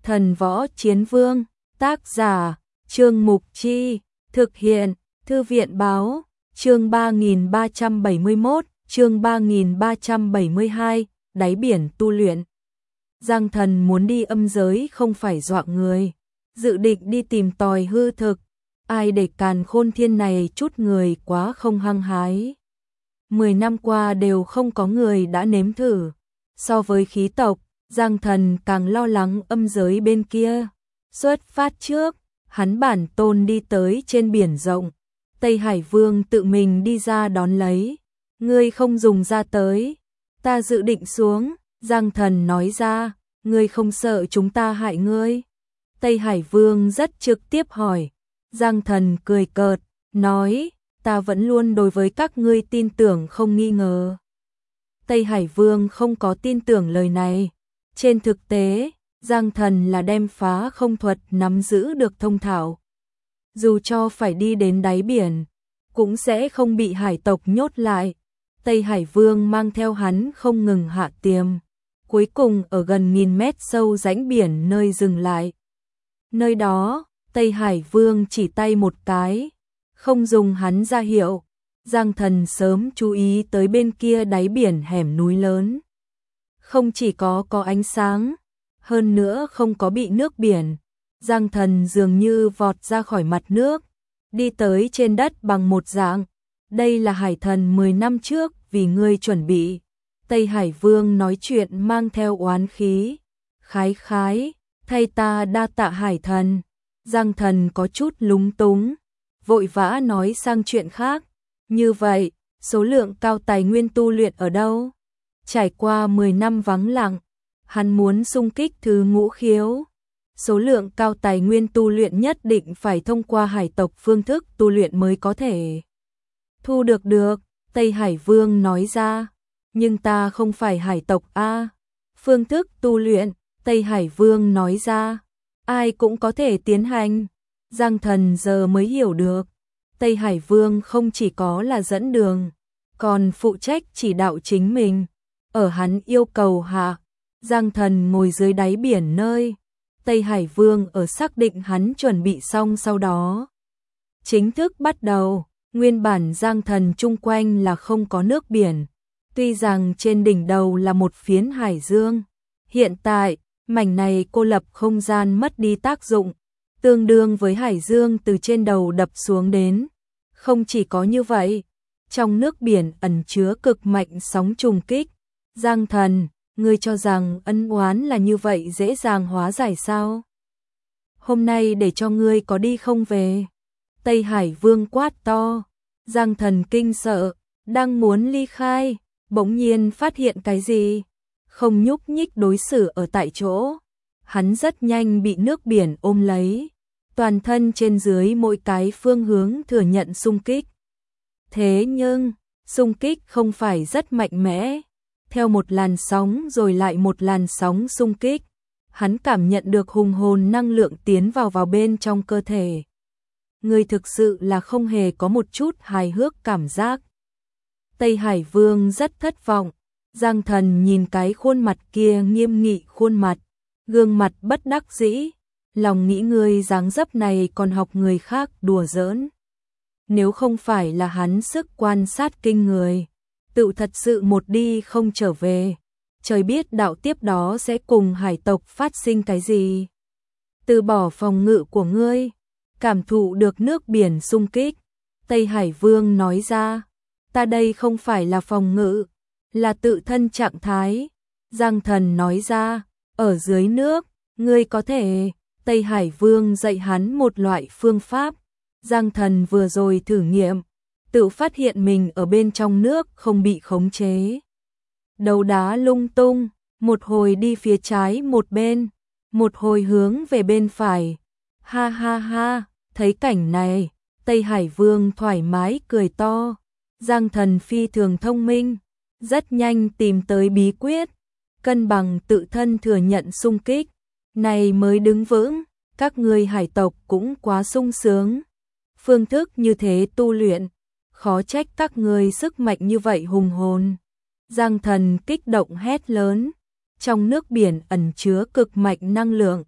Thần Võ Chiến Vương, tác giả, Trương Mục Chi, thực hiện, Thư viện Báo, chương 3371, chương 3372, đáy biển tu luyện. Giang Thần muốn đi âm giới không phải dọa người, dự định đi tìm tòi hư thực, ai để càn khôn thiên này chút người quá không hăng hái. 10 năm qua đều không có người đã nếm thử, so với khí tộc, Giang Thần càng lo lắng âm giới bên kia. Xuất phát trước, hắn bản tôn đi tới trên biển rộng, Tây Hải Vương tự mình đi ra đón lấy. Ngươi không dùng ra tới, ta dự định xuống, Giang Thần nói ra, ngươi không sợ chúng ta hại ngươi? Tây Hải Vương rất trực tiếp hỏi. Giang Thần cười cợt, nói, ta vẫn luôn đối với các ngươi tin tưởng không nghi ngờ. Tây Hải Vương không có tin tưởng lời này. Trên thực tế, Giang Thần là đem phá không thuật nắm giữ được thông thạo. Dù cho phải đi đến đáy biển, cũng sẽ không bị hải tộc nhốt lại. Tây Hải Vương mang theo hắn không ngừng hạ tiềm. Cuối cùng ở gần 1000 mét sâu rãnh biển nơi dừng lại. Nơi đó, Tây Hải Vương chỉ tay một cái, không dùng hắn ra hiệu. Giang Thần sớm chú ý tới bên kia đáy biển hẻm núi lớn. Không chỉ có ánh sáng, hơn nữa không có bị nước biển. Giang Thần dường như vọt ra khỏi mặt nước, đi tới trên đất bằng một dạng. Đây là hải thần 10 năm trước vì ngươi chuẩn bị. Tây Hải Vương nói chuyện mang theo oán khí. Khái khái, thay ta đa tạ hải thần. Giang Thần có chút lúng túng, vội vã nói sang chuyện khác. Như vậy, số lượng cao tài nguyên tu luyện ở đâu? Trải qua 10 năm vắng lặng, hắn muốn xung kích thứ ngũ khiếu. Số lượng cao tài nguyên tu luyện nhất định phải thông qua hải tộc phương thức tu luyện mới có thể thu được. Tây Hải Vương nói ra, nhưng ta không phải hải tộc a. Phương thức tu luyện, Tây Hải Vương nói ra, ai cũng có thể tiến hành. Giang Thần giờ mới hiểu được, Tây Hải Vương không chỉ có là dẫn đường, còn phụ trách chỉ đạo chính mình. Ở hắn yêu cầu hạ, Giang Thần ngồi dưới đáy biển nơi Tây Hải Vương ở xác định hắn chuẩn bị xong sau đó. Chính thức bắt đầu, nguyên bản Giang Thần chung quanh là không có nước biển, tuy rằng trên đỉnh đầu là một phiến hải dương. Hiện tại, mảnh này cô lập không gian mất đi tác dụng, tương đương với hải dương từ trên đầu đập xuống đến. Không chỉ có như vậy, trong nước biển ẩn chứa cực mạnh sóng trùng kích. Giang Thần, ngươi cho rằng ân oán là như vậy dễ dàng hóa giải sao? Hôm nay để cho ngươi có đi không về? Tây Hải Vương quát to. Giang Thần kinh sợ, đang muốn ly khai, bỗng nhiên phát hiện cái gì? Không nhúc nhích đối xử ở tại chỗ. Hắn rất nhanh bị nước biển ôm lấy. Toàn thân trên dưới mỗi cái phương hướng thừa nhận xung kích. Thế nhưng, xung kích không phải rất mạnh mẽ. Theo một làn sóng rồi lại một làn sóng xung kích, hắn cảm nhận được hùng hồn năng lượng tiến vào bên trong cơ thể. Người thực sự là không hề có một chút hài hước cảm giác. Tây Hải Vương rất thất vọng. Giang Thần nhìn cái khuôn mặt kia nghiêm nghị khuôn mặt, gương mặt bất đắc dĩ, lòng nghĩ người dáng dấp này còn học người khác đùa giỡn. Nếu không phải là hắn sức quan sát kinh người, tự thật sự một đi không trở về, trời biết đạo tiếp đó sẽ cùng hải tộc phát sinh cái gì. Từ bỏ phòng ngự của ngươi, cảm thụ được nước biển xung kích. Tây Hải Vương nói ra, ta đây không phải là phòng ngự, là tự thân trạng thái. Giang Thần nói ra, ở dưới nước, ngươi có thể. Tây Hải Vương dạy hắn một loại phương pháp. Giang Thần vừa rồi thử nghiệm, tự phát hiện mình ở bên trong nước không bị khống chế. Đầu đá lung tung, một hồi đi phía trái một bên, một hồi hướng về bên phải. Ha ha ha, thấy cảnh này, Tây Hải Vương thoải mái cười to. Giang Thần phi thường thông minh, rất nhanh tìm tới bí quyết, cân bằng tự thân thừa nhận xung kích, này mới đứng vững. Các ngươi hải tộc cũng quá sung sướng. Phương thức như thế tu luyện, khó trách các ngươi sức mạnh như vậy hùng hồn. Giang Thần kích động hét lớn, trong nước biển ẩn chứa cực mạnh năng lượng,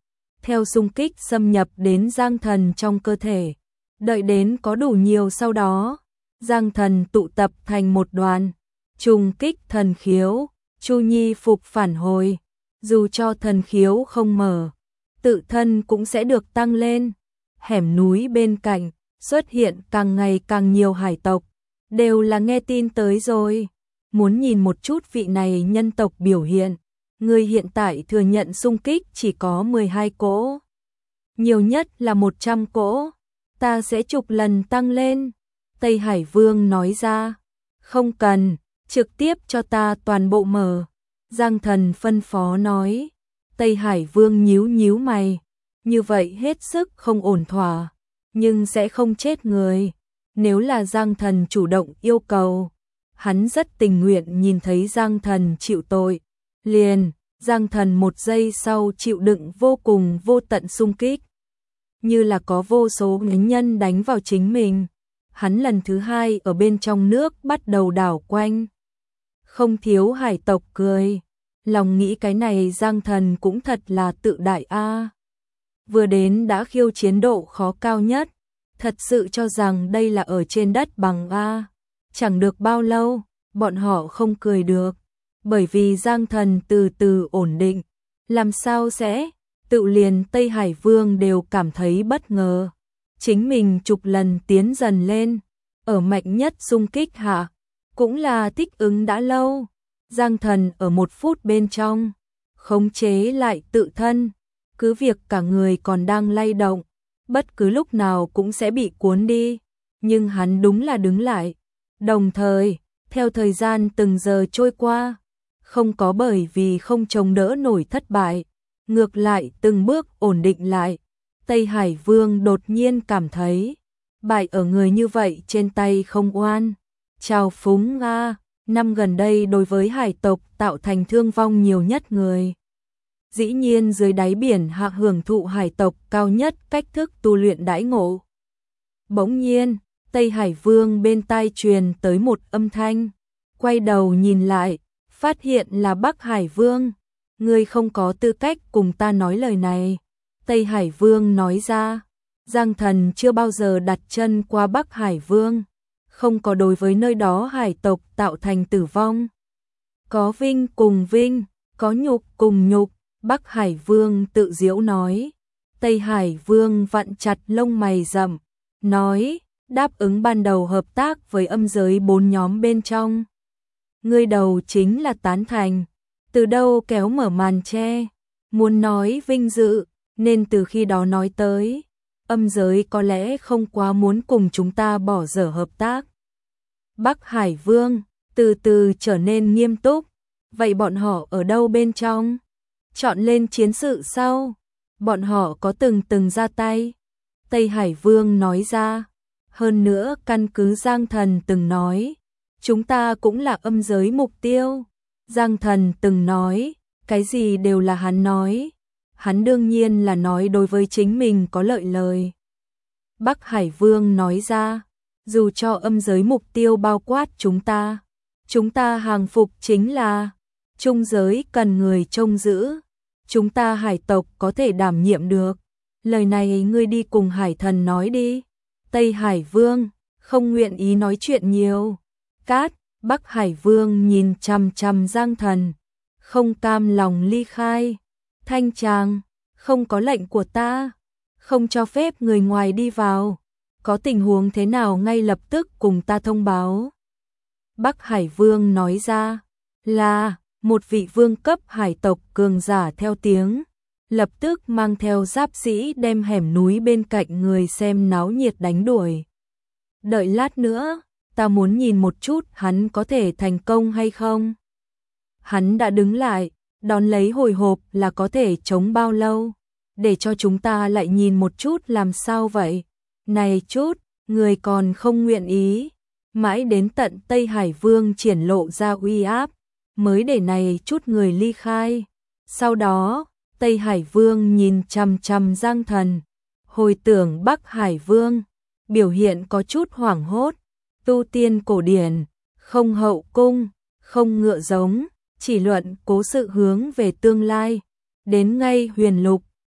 theo xung kích xâm nhập đến Giang Thần trong cơ thể. Đợi đến có đủ nhiều sau đó, Giang Thần tụ tập thành một đoàn, trùng kích thần khiếu, Chu Nhi phục phản hồi, dù cho thần khiếu không mở, tự thân cũng sẽ được tăng lên. Hẻm núi bên cạnh xuất hiện càng ngày càng nhiều hải tộc, đều là nghe tin tới rồi, muốn nhìn một chút vị này nhân tộc biểu hiện. Người hiện tại thừa nhận xung kích chỉ có 12 cỗ, nhiều nhất là 100 cỗ, ta sẽ chục lần tăng lên. Tây Hải Vương nói ra, không cần, trực tiếp cho ta toàn bộ mở. Giang Thần phân phó nói. Tây Hải Vương nhíu nhíu mày, như vậy hết sức không ổn thỏa, nhưng sẽ không chết người. Nếu là Giang Thần chủ động yêu cầu, hắn rất tình nguyện nhìn thấy Giang Thần chịu tội. Liền, Giang Thần một giây sau chịu đựng vô cùng vô tận xung kích, như là có vô số nhân đánh vào chính mình. Hắn lần thứ hai ở bên trong nước bắt đầu đảo quanh. Không thiếu hải tộc cười, lòng nghĩ cái này Giang Thần cũng thật là tự đại a. Vừa đến đã khiêu chiến độ khó cao nhất, thật sự cho rằng đây là ở trên đất bằng a. Chẳng được bao lâu, bọn họ không cười được, bởi vì Giang Thần từ từ ổn định, làm sao sẽ, tự liền Tây Hải Vương đều cảm thấy bất ngờ. Chính mình chục lần tiến dần lên, ở mạnh nhất xung kích hạ, cũng là thích ứng đã lâu. Giang Thần ở 1 phút bên trong, khống chế lại tự thân, cứ việc cả người còn đang lay động, bất cứ lúc nào cũng sẽ bị cuốn đi, nhưng hắn đúng là đứng lại. Đồng thời, theo thời gian từng giờ trôi qua, không có bởi vì không chống đỡ nổi thất bại, ngược lại từng bước ổn định lại. Tây Hải Vương đột nhiên cảm thấy, bại ở người như vậy trên tay không oan. Trào phúng a, năm gần đây đối với hải tộc tạo thành thương vong nhiều nhất người. Dĩ nhiên dưới đáy biển hạ hưởng thụ hải tộc cao nhất cách thức tu luyện đãi ngộ. Bỗng nhiên, Tây Hải Vương bên tai truyền tới một âm thanh, quay đầu nhìn lại, phát hiện là Bắc Hải Vương. Ngươi không có tư cách cùng ta nói lời này. Tây Hải Vương nói ra. Giang Thần chưa bao giờ đặt chân qua Bắc Hải Vương, không có đối với nơi đó hải tộc tạo thành tử vong. Có vinh cùng vinh, có nhục cùng nhục, Bắc Hải Vương tự giễu nói. Tây Hải Vương vặn chặt lông mày rậm, nói, đáp ứng ban đầu hợp tác với âm giới 4 nhóm bên trong. Ngươi đầu chính là tán thành, từ đâu kéo mở màn che, muốn nói vinh dự, nên từ khi đó nói tới. Âm giới có lẽ không quá muốn cùng chúng ta bỏ dở hợp tác. Bắc Hải Vương từ từ trở nên nghiêm túc. Vậy bọn họ ở đâu bên trong? Chọn lên chiến sự sau. Bọn họ có từng ra tay. Tây Hải Vương nói ra. Hơn nữa căn cứ Giang Thần từng nói, chúng ta cũng là âm giới mục tiêu. Giang Thần từng nói, cái gì đều là hắn nói. Hắn đương nhiên là nói đối với chính mình có lợi lời. Bắc Hải Vương nói ra, dù cho âm giới mục tiêu bao quát chúng ta hàng phục chính là trung giới cần người trông giữ, chúng ta hải tộc có thể đảm nhiệm được. Lời này ngươi đi cùng Hải Thần nói đi. Tây Hải Vương không nguyện ý nói chuyện nhiều. Cát, Bắc Hải Vương nhìn chằm chằm Giang Thần, không cam lòng ly khai. Thanh Tràng, không có lệnh của ta, không cho phép người ngoài đi vào, có tình huống thế nào ngay lập tức cùng ta thông báo. Bắc Hải Vương nói ra, là một vị vương cấp hải tộc cường giả theo tiếng, lập tức mang theo giáp sĩ đem hẻm núi bên cạnh người xem náo nhiệt đánh đuổi. Đợi lát nữa, ta muốn nhìn một chút hắn có thể thành công hay không. Hắn đã đứng lại, đón lấy hồi hộp là có thể chống bao lâu, để cho chúng ta lại nhìn một chút làm sao vậy. Này chút, người còn không nguyện ý, mãi đến tận Tây Hải Vương triển lộ ra uy áp, mới để này chút người ly khai. Sau đó, Tây Hải Vương nhìn chằm chằm Giang Thần, hồi tưởng Bắc Hải Vương, biểu hiện có chút hoảng hốt, tu tiên cổ điển, không hậu cung, không ngựa giống, chỉ luận cố sự hướng về tương lai, đến ngay huyền lục,